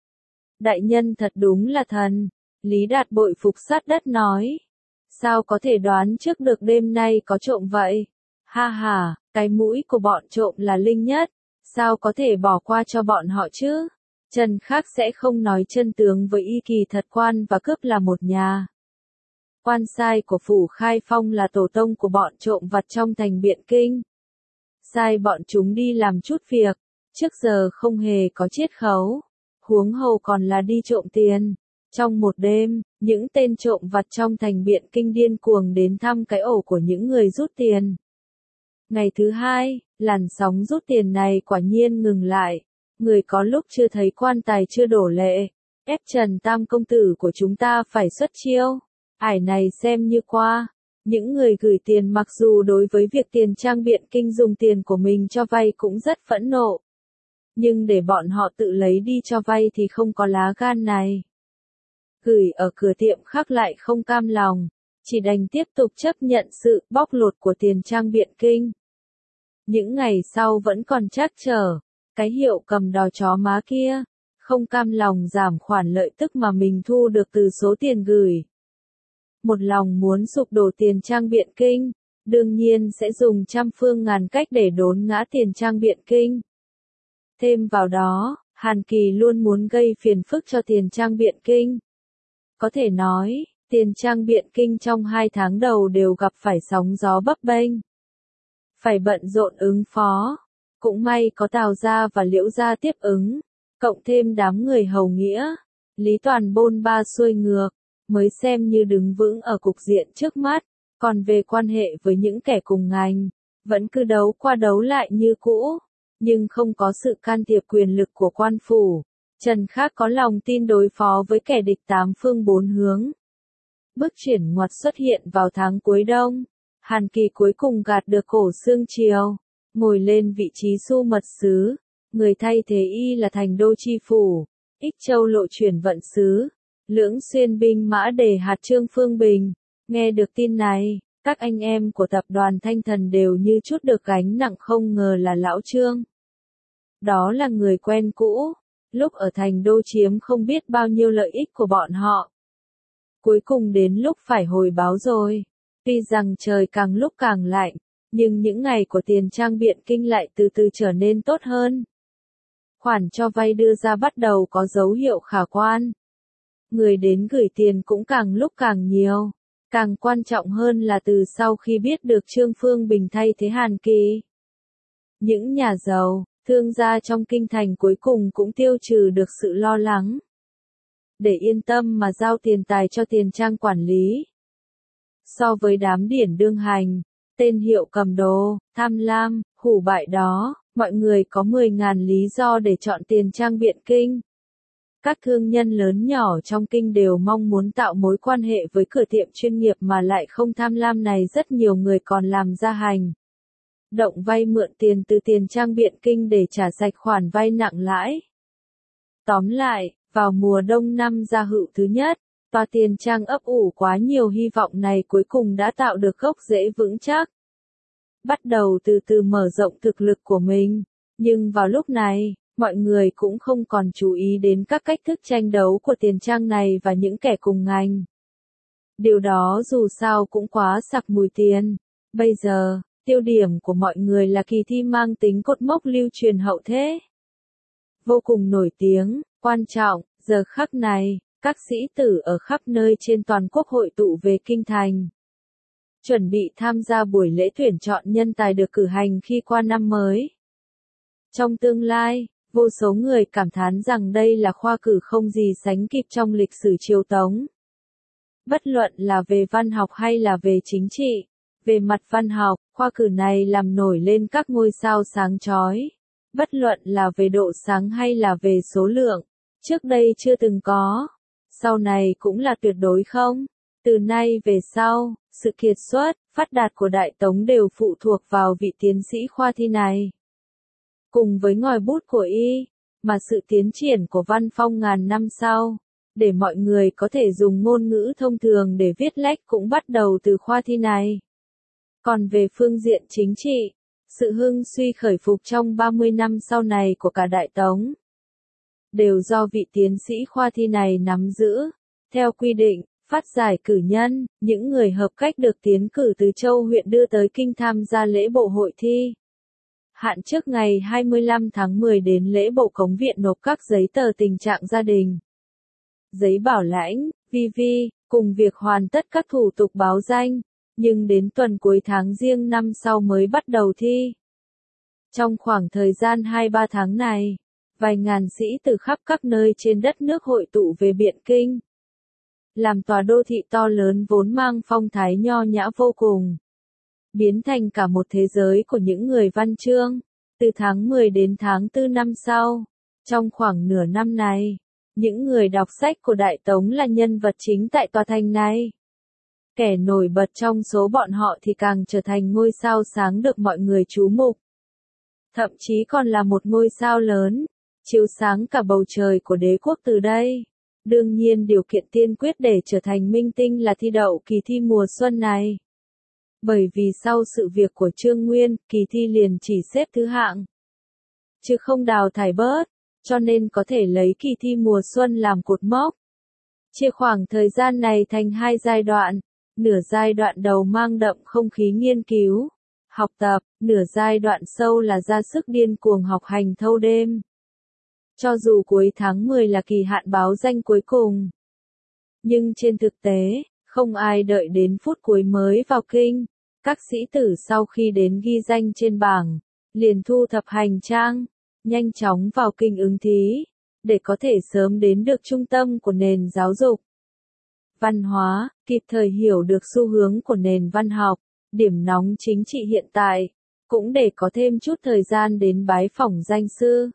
Đại nhân thật đúng là thần. Lý Đạt bội phục sát đất nói. Sao có thể đoán trước được đêm nay có trộm vậy? Ha ha, cái mũi của bọn trộm là linh nhất. Sao có thể bỏ qua cho bọn họ chứ? Trần Khắc sẽ không nói chân tướng với y, kỳ thật quan và cướp là một nhà. Quan sai của phủ Khai Phong là tổ tông của bọn trộm vặt trong thành Biện Kinh. Sai bọn chúng đi làm chút việc, trước giờ không hề có chiết khấu, huống hồ còn là đi trộm tiền. Trong một đêm, những tên trộm vặt trong thành Biện Kinh điên cuồng đến thăm cái ổ của những người rút tiền. Ngày thứ hai, làn sóng rút tiền này quả nhiên ngừng lại. Người có lúc chưa thấy quan tài chưa đổ lệ, ép Trần Tam công tử của chúng ta phải xuất chiêu. Ải này xem như qua. Những người gửi tiền mặc dù đối với việc tiền trang Biện Kinh dùng tiền của mình cho vay cũng rất phẫn nộ. Nhưng để bọn họ tự lấy đi cho vay thì không có lá gan này. Gửi ở cửa tiệm khác lại không cam lòng, chỉ đành tiếp tục chấp nhận sự bóc lột của tiền trang Biện Kinh. Những ngày sau vẫn còn trắc trở, cái hiệu cầm đò chó má kia, không cam lòng giảm khoản lợi tức mà mình thu được từ số tiền gửi. Một lòng muốn sụp đổ tiền trang Biện Kinh, đương nhiên sẽ dùng trăm phương ngàn cách để đốn ngã tiền trang Biện Kinh. Thêm vào đó, Hàn Kỳ luôn muốn gây phiền phức cho tiền trang Biện Kinh. Có thể nói, tiền trang Biện Kinh trong hai tháng đầu đều gặp phải sóng gió bấp bênh. Phải bận rộn ứng phó. Cũng may có Tào gia và Liễu gia tiếp ứng, cộng thêm đám người hầu nghĩa, Lý Toàn bôn ba xuôi ngược, mới xem như đứng vững ở cục diện trước mắt. Còn về quan hệ với những kẻ cùng ngành, vẫn cứ đấu qua đấu lại như cũ, nhưng không có sự can thiệp quyền lực của quan phủ. Trần Khắc có lòng tin đối phó với kẻ địch tám phương bốn hướng. Bước chuyển ngoặt xuất hiện vào tháng cuối đông. Hàn Kỳ cuối cùng gạt được Cổ Xương Triều, ngồi lên vị trí su mật sứ, người thay thế y là Thành Đô Chi Phủ, Ích Châu Lộ Chuyển Vận Sứ, Lưỡng Xuyên Binh Mã Đề hạt Trương Phương Bình. Nghe được tin này, các anh em của tập đoàn Thanh Thần đều như chút được gánh nặng, không ngờ là lão Trương. Đó là người quen cũ, lúc ở Thành Đô chiếm không biết bao nhiêu lợi ích của bọn họ. Cuối cùng đến lúc phải hồi báo rồi. Tuy rằng trời càng lúc càng lạnh, nhưng những ngày của tiền trang Biện Kinh lại từ từ trở nên tốt hơn. Khoản cho vay đưa ra bắt đầu có dấu hiệu khả quan. Người đến gửi tiền cũng càng lúc càng nhiều. Càng quan trọng hơn là từ sau khi biết được Trương Phương Bình thay thế Hàn Kỳ, những nhà giàu, thương gia trong kinh thành cuối cùng cũng tiêu trừ được sự lo lắng. Để yên tâm mà giao tiền tài cho tiền trang quản lý. So với đám điển đương hành, tên hiệu cầm đồ, tham lam, hủ bại đó, mọi người có mười ngàn lý do để chọn tiền trang Biện Kinh. Các thương nhân lớn nhỏ trong kinh đều mong muốn tạo mối quan hệ với cửa tiệm chuyên nghiệp mà lại không tham lam này, rất nhiều người còn làm ra hành động vay mượn tiền từ tiền trang Biện Kinh để trả sạch khoản vay nặng lãi. Tóm lại, vào mùa đông năm Gia Hựu thứ nhất, tòa tiền trang ấp ủ quá nhiều hy vọng này cuối cùng đã tạo được gốc rễ vững chắc. Bắt đầu từ từ mở rộng thực lực của mình, nhưng vào lúc này, mọi người cũng không còn chú ý đến các cách thức tranh đấu của tiền trang này và những kẻ cùng ngành. Điều đó dù sao cũng quá sặc mùi tiền. Bây giờ, tiêu điểm của mọi người là kỳ thi mang tính cột mốc lưu truyền hậu thế. Vô cùng nổi tiếng, quan trọng, giờ khắc này, các sĩ tử ở khắp nơi trên toàn quốc hội tụ về kinh thành. Chuẩn bị tham gia buổi lễ tuyển chọn nhân tài được cử hành khi qua năm mới. Trong tương lai, vô số người cảm thán rằng đây là khoa cử không gì sánh kịp trong lịch sử triều Tống. Bất luận là về văn học hay là về chính trị, về mặt văn học, khoa cử này làm nổi lên các ngôi sao sáng chói. Bất luận là về độ sáng hay là về số lượng, trước đây chưa từng có, sau này cũng là tuyệt đối không. Từ nay về sau, sự kiệt xuất, phát đạt của Đại Tống đều phụ thuộc vào vị tiến sĩ khoa thi này. Cùng với ngòi bút của y, mà sự tiến triển của văn phong ngàn năm sau, để mọi người có thể dùng ngôn ngữ thông thường để viết lách cũng bắt đầu từ khoa thi này. Còn về phương diện chính trị, sự hưng suy khởi phục trong ba mươi năm sau này của cả Đại Tống, đều do vị tiến sĩ khoa thi này nắm giữ. Theo quy định, phát giải cử nhân, những người hợp cách được tiến cử từ châu huyện đưa tới kinh tham gia lễ bộ hội thi. Hạn trước ngày hai mươi lăm tháng mười đến lễ bộ cống viện nộp các giấy tờ tình trạng gia đình. Giấy bảo lãnh, vê vê, cùng việc hoàn tất các thủ tục báo danh, nhưng đến tuần cuối tháng Giêng năm sau mới bắt đầu thi. Trong khoảng thời gian hai ba tháng này, vài ngàn sĩ từ khắp các nơi trên đất nước hội tụ về Biện Kinh. Làm tòa đô thị to lớn vốn mang phong thái nho nhã vô cùng, biến thành cả một thế giới của những người văn chương. Từ tháng mười đến tháng tư năm sau, trong khoảng nửa năm này, những người đọc sách của Đại Tống là nhân vật chính tại tòa thành này. Kẻ nổi bật trong số bọn họ thì càng trở thành ngôi sao sáng được mọi người chú mục. Thậm chí còn là một ngôi sao lớn, chiếu sáng cả bầu trời của đế quốc từ đây. Đương nhiên điều kiện tiên quyết để trở thành minh tinh là thi đậu kỳ thi mùa xuân này. Bởi vì sau sự việc của Trương Nguyên, kỳ thi liền chỉ xếp thứ hạng, chứ không đào thải bớt, cho nên có thể lấy kỳ thi mùa xuân làm cột mốc. Chia khoảng thời gian này thành hai giai đoạn, nửa giai đoạn đầu mang đậm không khí nghiên cứu, học tập, nửa giai đoạn sâu là ra sức điên cuồng học hành thâu đêm. Cho dù cuối tháng mười là kỳ hạn báo danh cuối cùng, nhưng trên thực tế, không ai đợi đến phút cuối mới vào kinh. Các sĩ tử sau khi đến ghi danh trên bảng, liền thu thập hành trang, nhanh chóng vào kinh ứng thí, để có thể sớm đến được trung tâm của nền giáo dục. Văn hóa, kịp thời hiểu được xu hướng của nền văn học, điểm nóng chính trị hiện tại, cũng để có thêm chút thời gian đến bái phỏng danh sư.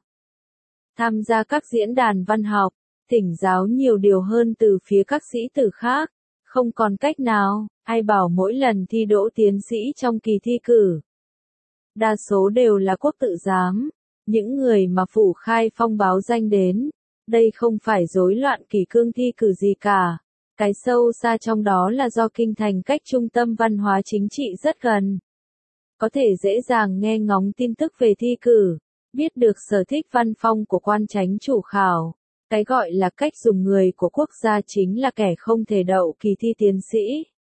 Tham gia các diễn đàn văn học, thỉnh giáo nhiều điều hơn từ phía các sĩ tử khác. Không còn cách nào, ai bảo mỗi lần thi đỗ tiến sĩ trong kỳ thi cử. Đa số đều là quốc tự giám, những người mà phủ khai phong báo danh đến. Đây không phải rối loạn kỷ cương thi cử gì cả. Cái sâu xa trong đó là do kinh thành cách trung tâm văn hóa chính trị rất gần. Có thể dễ dàng nghe ngóng tin tức về thi cử, biết được sở thích văn phong của quan chánh chủ khảo. Cái gọi là cách dùng người của quốc gia chính là kẻ không thể đậu kỳ thi tiến sĩ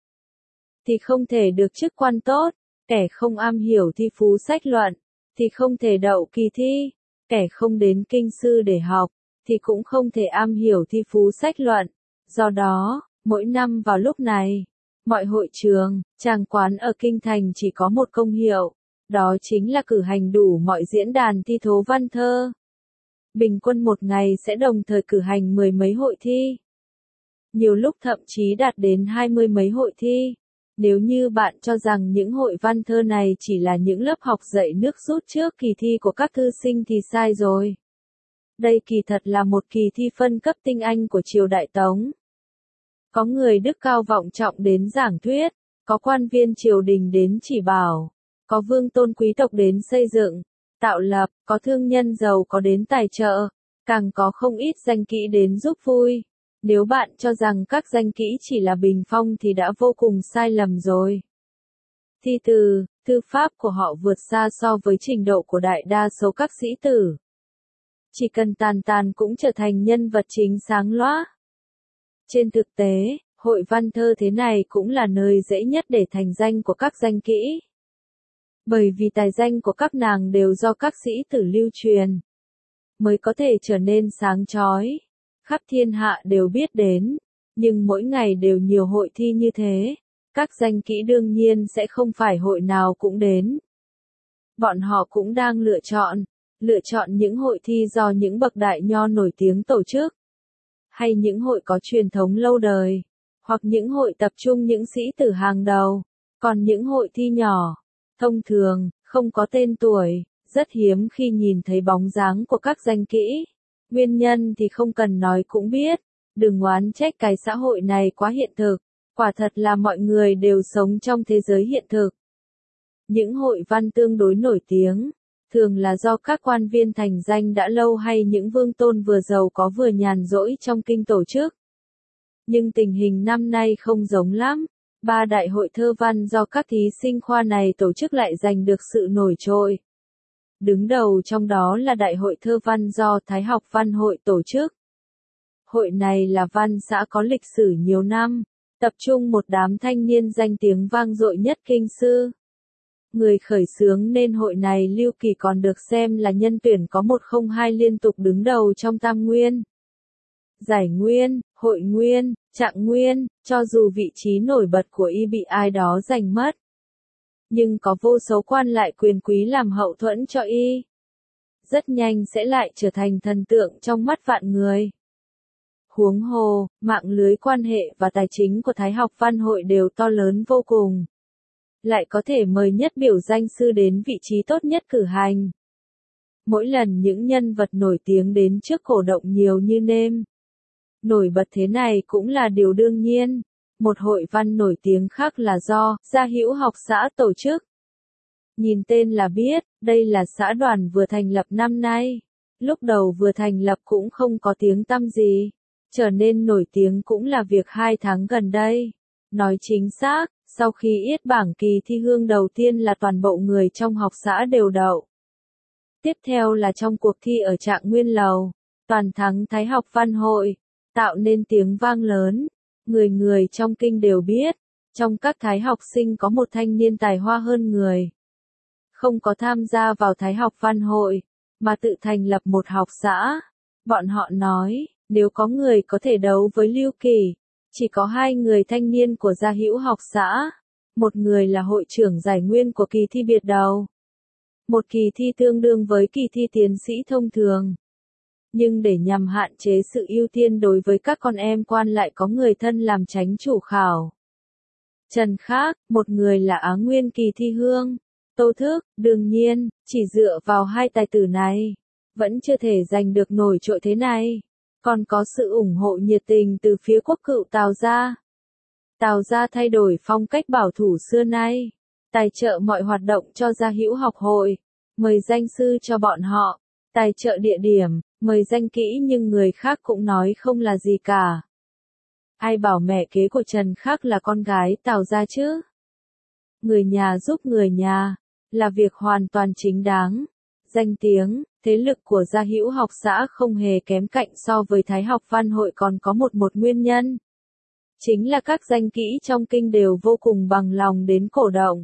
thì không thể được chức quan tốt, kẻ không am hiểu thi phú sách luận thì không thể đậu kỳ thi, kẻ không đến kinh sư để học thì cũng không thể am hiểu thi phú sách luận. Do đó, mỗi năm vào lúc này, mọi hội trường, tràng quán ở kinh thành chỉ có một công hiệu, đó chính là cử hành đủ mọi diễn đàn thi thố văn thơ. Bình quân một ngày sẽ đồng thời cử hành mười mấy hội thi. Nhiều lúc thậm chí đạt đến hai mươi mấy hội thi. Nếu như bạn cho rằng những hội văn thơ này chỉ là những lớp học dạy nước rút trước kỳ thi của các thư sinh thì sai rồi. Đây kỳ thật là một kỳ thi phân cấp tinh anh của triều Đại Tống. Có người đức cao vọng trọng đến giảng thuyết, có quan viên triều đình đến chỉ bảo, có vương tôn quý tộc đến xây dựng, tạo lập, có thương nhân giàu có đến tài trợ, càng có không ít danh kỹ đến giúp vui. Nếu bạn cho rằng các danh kỹ chỉ là bình phong thì đã vô cùng sai lầm rồi. Thi từ, thư pháp của họ vượt xa so với trình độ của đại đa số các sĩ tử. Chỉ cần tàn tàn cũng trở thành nhân vật chính sáng lóa. Trên thực tế, hội văn thơ thế này cũng là nơi dễ nhất để thành danh của các danh kỹ. Bởi vì tài danh của các nàng đều do các sĩ tử lưu truyền, mới có thể trở nên sáng chói, khắp thiên hạ đều biết đến, nhưng mỗi ngày đều nhiều hội thi như thế, các danh kỹ đương nhiên sẽ không phải hội nào cũng đến. Bọn họ cũng đang lựa chọn, lựa chọn những hội thi do những bậc đại nho nổi tiếng tổ chức, hay những hội có truyền thống lâu đời, hoặc những hội tập trung những sĩ tử hàng đầu, còn những hội thi nhỏ, thông thường, không có tên tuổi, rất hiếm khi nhìn thấy bóng dáng của các danh kỹ. Nguyên nhân thì không cần nói cũng biết, đừng oán trách cái xã hội này quá hiện thực, quả thật là mọi người đều sống trong thế giới hiện thực. Những hội văn tương đối nổi tiếng, thường là do các quan viên thành danh đã lâu hay những vương tôn vừa giàu có vừa nhàn rỗi trong kinh tổ chức. Nhưng tình hình năm nay không giống lắm. Ba đại hội thơ văn do các thí sinh khoa này tổ chức lại giành được sự nổi trội. Đứng đầu trong đó là Đại hội thơ văn do Thái học Văn hội tổ chức. Hội này là văn xã có lịch sử nhiều năm, tập trung một đám thanh niên danh tiếng vang dội nhất kinh sư. Người khởi xướng nên hội này Lưu Kỳ còn được xem là nhân tuyển có một không hai liên tục đứng đầu trong tam nguyên. Giải nguyên, hội nguyên, trạng nguyên, cho dù vị trí nổi bật của y bị ai đó giành mất. Nhưng có vô số quan lại quyền quý làm hậu thuẫn cho y. Rất nhanh sẽ lại trở thành thần tượng trong mắt vạn người. Huống hồ, mạng lưới quan hệ và tài chính của Thái học văn hội đều to lớn vô cùng. Lại có thể mời nhất biểu danh sư đến vị trí tốt nhất cử hành. Mỗi lần những nhân vật nổi tiếng đến trước cổ động nhiều như nêm. Nổi bật thế này cũng là điều đương nhiên. Một hội văn nổi tiếng khác là do Gia Hữu học xã tổ chức. Nhìn tên là biết, đây là xã đoàn vừa thành lập năm nay. Lúc đầu vừa thành lập cũng không có tiếng tăm gì. Trở nên nổi tiếng cũng là việc hai tháng gần đây. Nói chính xác, sau khi yết bảng kỳ thi hương đầu tiên là toàn bộ người trong học xã đều đậu. Tiếp theo là trong cuộc thi ở trạng nguyên lầu, toàn thắng Thái học văn hội, tạo nên tiếng vang lớn. Người người trong kinh đều biết, trong các Thái học sinh có một thanh niên tài hoa hơn người. Không có tham gia vào Thái học văn hội, mà tự thành lập một học xã. Bọn họ nói, nếu có người có thể đấu với Lưu Kỳ, chỉ có hai người thanh niên của Gia Hữu học xã. Một người là hội trưởng giải nguyên của kỳ thi biệt đầu. Một kỳ thi tương đương với kỳ thi tiến sĩ thông thường. Nhưng để nhằm hạn chế sự ưu tiên đối với các con em quan lại có người thân làm chánh chủ khảo. Trần Khác, một người là Á Nguyên kỳ thi hương. Tô Thức, đương nhiên, chỉ dựa vào hai tài tử này, vẫn chưa thể giành được nổi trội thế này. Còn có sự ủng hộ nhiệt tình từ phía quốc cựu Tào gia. Tào gia thay đổi phong cách bảo thủ xưa nay, tài trợ mọi hoạt động cho Gia Hữu học hội, mời danh sư cho bọn họ, tài trợ địa điểm, mời danh kỹ nhưng người khác cũng nói không là gì cả. Ai bảo mẹ kế của Trần Khác là con gái Tào gia chứ? Người nhà giúp người nhà, là việc hoàn toàn chính đáng. Danh tiếng, thế lực của Gia Hữu học xã không hề kém cạnh so với Thái học văn hội còn có một một nguyên nhân. Chính là các danh kỹ trong kinh đều vô cùng bằng lòng đến cổ động.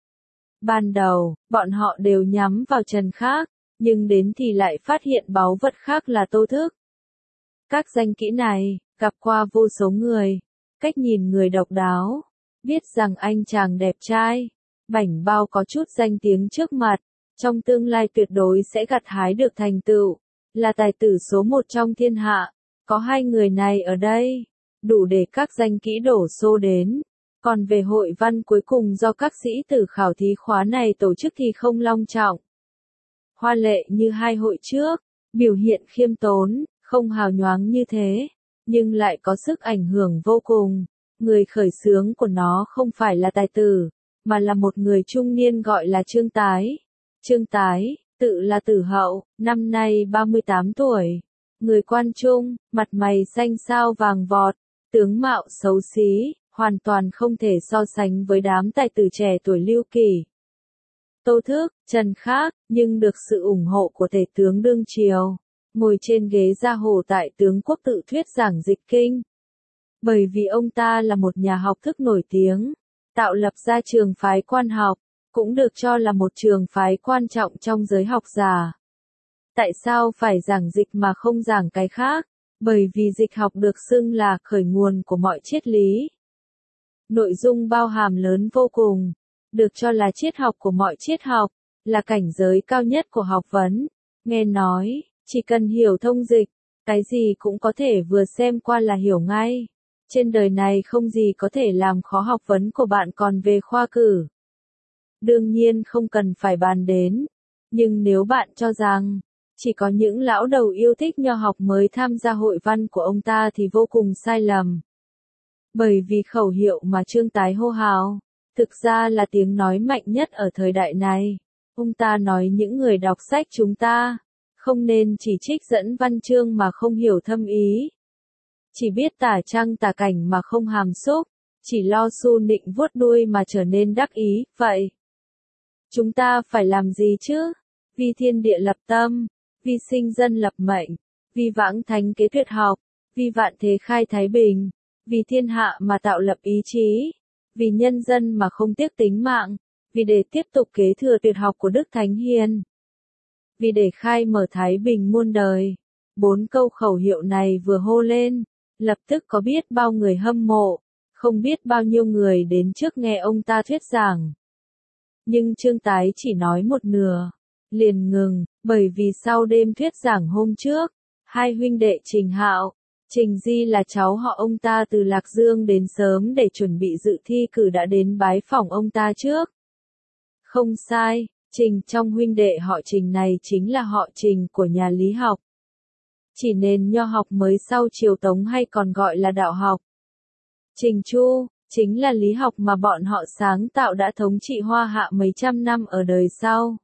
Ban đầu, bọn họ đều nhắm vào Trần Khác, nhưng đến thì lại phát hiện báu vật khác là Tô Thức. Các danh kỹ này, gặp qua vô số người, cách nhìn người độc đáo, biết rằng anh chàng đẹp trai, bảnh bao có chút danh tiếng trước mặt, trong tương lai tuyệt đối sẽ gặt hái được thành tựu, là tài tử số một trong thiên hạ. Có hai người này ở đây, đủ để các danh kỹ đổ xô đến. Còn về hội văn cuối cùng do các sĩ tử khảo thí khóa này tổ chức thì không long trọng. Hoa lệ như hai hội trước, biểu hiện khiêm tốn, không hào nhoáng như thế, nhưng lại có sức ảnh hưởng vô cùng. Người khởi xướng của nó không phải là tài tử, mà là một người trung niên gọi là Trương Tái. Trương Tái, tự là Tử Hậu, năm nay ba mươi tám tuổi. Người quan trung, mặt mày xanh xao vàng vọt, tướng mạo xấu xí, hoàn toàn không thể so sánh với đám tài tử trẻ tuổi Lưu Kỳ. Tô Thức, Trần Khác, nhưng được sự ủng hộ của tể tướng đương triều, ngồi trên ghế gia hồ tại tướng quốc tự thuyết giảng dịch kinh. Bởi vì ông ta là một nhà học thức nổi tiếng, tạo lập ra trường phái quan học, cũng được cho là một trường phái quan trọng trong giới học giả. Tại sao phải giảng dịch mà không giảng cái khác? Bởi vì dịch học được xưng là khởi nguồn của mọi triết lý. Nội dung bao hàm lớn vô cùng, được cho là triết học của mọi triết học, là cảnh giới cao nhất của học vấn. Nghe nói, chỉ cần hiểu thông dịch, cái gì cũng có thể vừa xem qua là hiểu ngay. Trên đời này không gì có thể làm khó học vấn của bạn còn về khoa cử. Đương nhiên không cần phải bàn đến, nhưng nếu bạn cho rằng chỉ có những lão đầu yêu thích nho học mới tham gia hội văn của ông ta thì vô cùng sai lầm. Bởi vì khẩu hiệu mà Trương Tái hô hào, thực ra là tiếng nói mạnh nhất ở thời đại này. Ông ta nói những người đọc sách chúng ta, không nên chỉ trích dẫn văn chương mà không hiểu thâm ý. Chỉ biết tả trăng tả cảnh mà không hàm xúc, chỉ lo su nịnh vuốt đuôi mà trở nên đắc ý, vậy. Chúng ta phải làm gì chứ? Vì thiên địa lập tâm, vì sinh dân lập mệnh, vì vãng thánh kế tuyệt học, vì vạn thế khai thái bình, vì thiên hạ mà tạo lập ý chí, vì nhân dân mà không tiếc tính mạng, vì để tiếp tục kế thừa tuyệt học của Đức Thánh Hiền, vì để khai mở thái bình muôn đời. Bốn câu khẩu hiệu này vừa hô lên, lập tức có biết bao người hâm mộ, không biết bao nhiêu người đến trước nghe ông ta thuyết giảng. Nhưng Trương Tái chỉ nói một nửa, liền ngừng, bởi vì sau đêm thuyết giảng hôm trước, hai huynh đệ Trình Hạo, Trình Di là cháu họ ông ta từ Lạc Dương đến sớm để chuẩn bị dự thi cử đã đến bái phỏng ông ta trước. Không sai, Trình trong huynh đệ họ Trình này chính là họ Trình của nhà lý học. Chỉ nền nho học mới sau triều Tống hay còn gọi là đạo học. Trình Chu, chính là lý học mà bọn họ sáng tạo đã thống trị Hoa Hạ mấy trăm năm ở đời sau.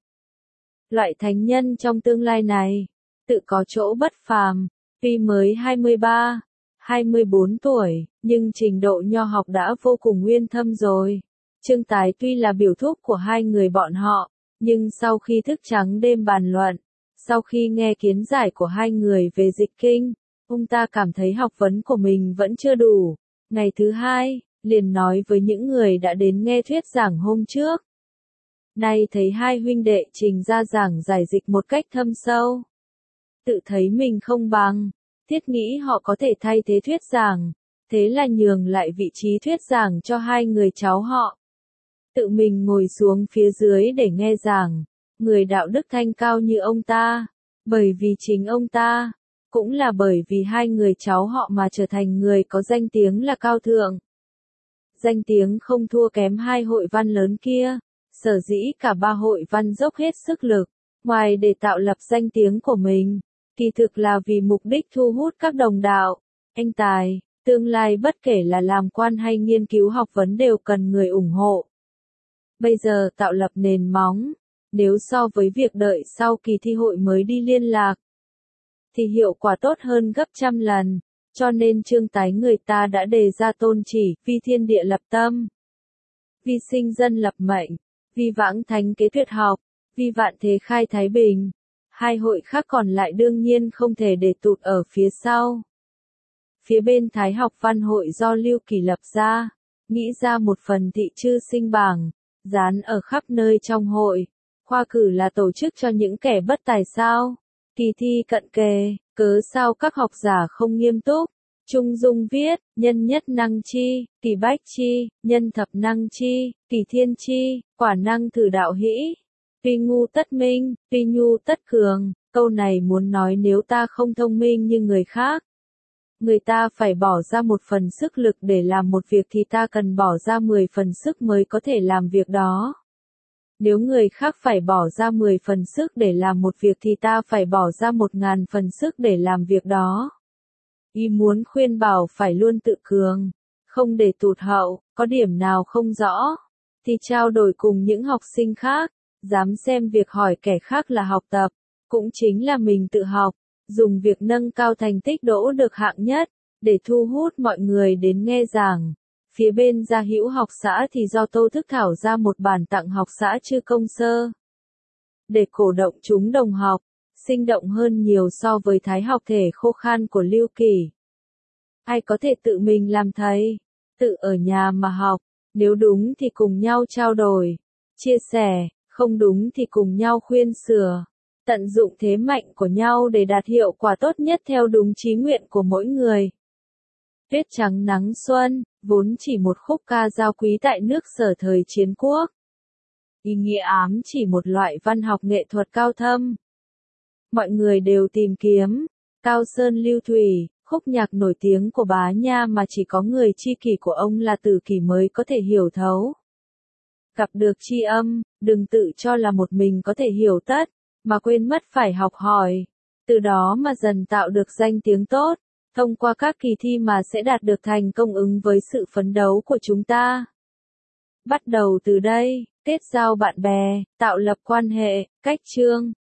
Loại thánh nhân trong tương lai này, tự có chỗ bất phàm, tuy mới hai mươi ba, hai mươi bốn tuổi, nhưng trình độ nho học đã vô cùng nguyên thâm rồi. Trương Tái tuy là biểu thúc của hai người bọn họ, nhưng sau khi thức trắng đêm bàn luận, sau khi nghe kiến giải của hai người về dịch kinh, ông ta cảm thấy học vấn của mình vẫn chưa đủ. Ngày thứ hai, liền nói với những người đã đến nghe thuyết giảng hôm trước. Nay thấy hai huynh đệ Trình ra giảng giải dịch một cách thâm sâu. Tự thấy mình không bằng, thiết nghĩ họ có thể thay thế thuyết giảng, thế là nhường lại vị trí thuyết giảng cho hai người cháu họ. Tự mình ngồi xuống phía dưới để nghe giảng, người đạo đức thanh cao như ông ta, bởi vì chính ông ta, cũng là bởi vì hai người cháu họ mà trở thành người có danh tiếng là cao thượng. Danh tiếng không thua kém hai hội văn lớn kia, sở dĩ cả ba hội văn dốc hết sức lực, ngoài để tạo lập danh tiếng của mình, kỳ thực là vì mục đích thu hút các đồng đạo, anh tài, tương lai bất kể là làm quan hay nghiên cứu học vấn đều cần người ủng hộ. Bây giờ tạo lập nền móng, nếu so với việc đợi sau kỳ thi hội mới đi liên lạc, thì hiệu quả tốt hơn gấp trăm lần, cho nên Trương Tái người ta đã đề ra tôn chỉ, vi thiên địa lập tâm, vi sinh dân lập mệnh, vi vãng thánh kế tuyệt học, vi vạn thế khai thái bình. Hai hội khác còn lại đương nhiên không thể để tụt ở phía sau. Phía bên Thái học văn hội do Lưu Kỳ lập ra, nghĩ ra một phần thị chư sinh bảng, dán ở khắp nơi trong hội. Khoa cử là tổ chức cho những kẻ bất tài sao? Kỳ thi cận kề, cớ sao các học giả không nghiêm túc? Trung dung viết, nhân nhất năng chi, kỳ bách chi, nhân thập năng chi, kỳ thiên chi, quả năng thử đạo hĩ. Tuy ngu tất minh, tuy nhu tất cường, câu này muốn nói nếu ta không thông minh như người khác, người ta phải bỏ ra một phần sức lực để làm một việc thì ta cần bỏ ra mười phần sức mới có thể làm việc đó. Nếu người khác phải bỏ ra mười phần sức để làm một việc thì ta phải bỏ ra một ngàn phần sức để làm việc đó. Ý muốn khuyên bảo phải luôn tự cường, không để tụt hậu, có điểm nào không rõ, thì trao đổi cùng những học sinh khác. Dám xem việc hỏi kẻ khác là học tập, cũng chính là mình tự học, dùng việc nâng cao thành tích đỗ được hạng nhất, để thu hút mọi người đến nghe giảng. Phía bên Gia Hữu học xã thì do Tô Thức thảo ra một bản tặng học xã Chư Công Sơ, để cổ động chúng đồng học, sinh động hơn nhiều so với thái học thể khô khan của Lưu Kỳ. Ai có thể tự mình làm thầy, tự ở nhà mà học, nếu đúng thì cùng nhau trao đổi, chia sẻ. Không đúng thì cùng nhau khuyên sửa, tận dụng thế mạnh của nhau để đạt hiệu quả tốt nhất theo đúng chí nguyện của mỗi người. Tuyết trắng nắng xuân, vốn chỉ một khúc ca dao quý tại nước Sở thời chiến quốc. Ý nghĩa ám chỉ một loại văn học nghệ thuật cao thâm. Mọi người đều tìm kiếm, Cao Sơn Lưu Thủy, khúc nhạc nổi tiếng của Bá Nha mà chỉ có người tri kỷ của ông là Tử Kỷ mới có thể hiểu thấu. Gặp được tri âm, đừng tự cho là một mình có thể hiểu tất, mà quên mất phải học hỏi. Từ đó mà dần tạo được danh tiếng tốt, thông qua các kỳ thi mà sẽ đạt được thành công ứng với sự phấn đấu của chúng ta. Bắt đầu từ đây, kết giao bạn bè, tạo lập quan hệ, cách chương.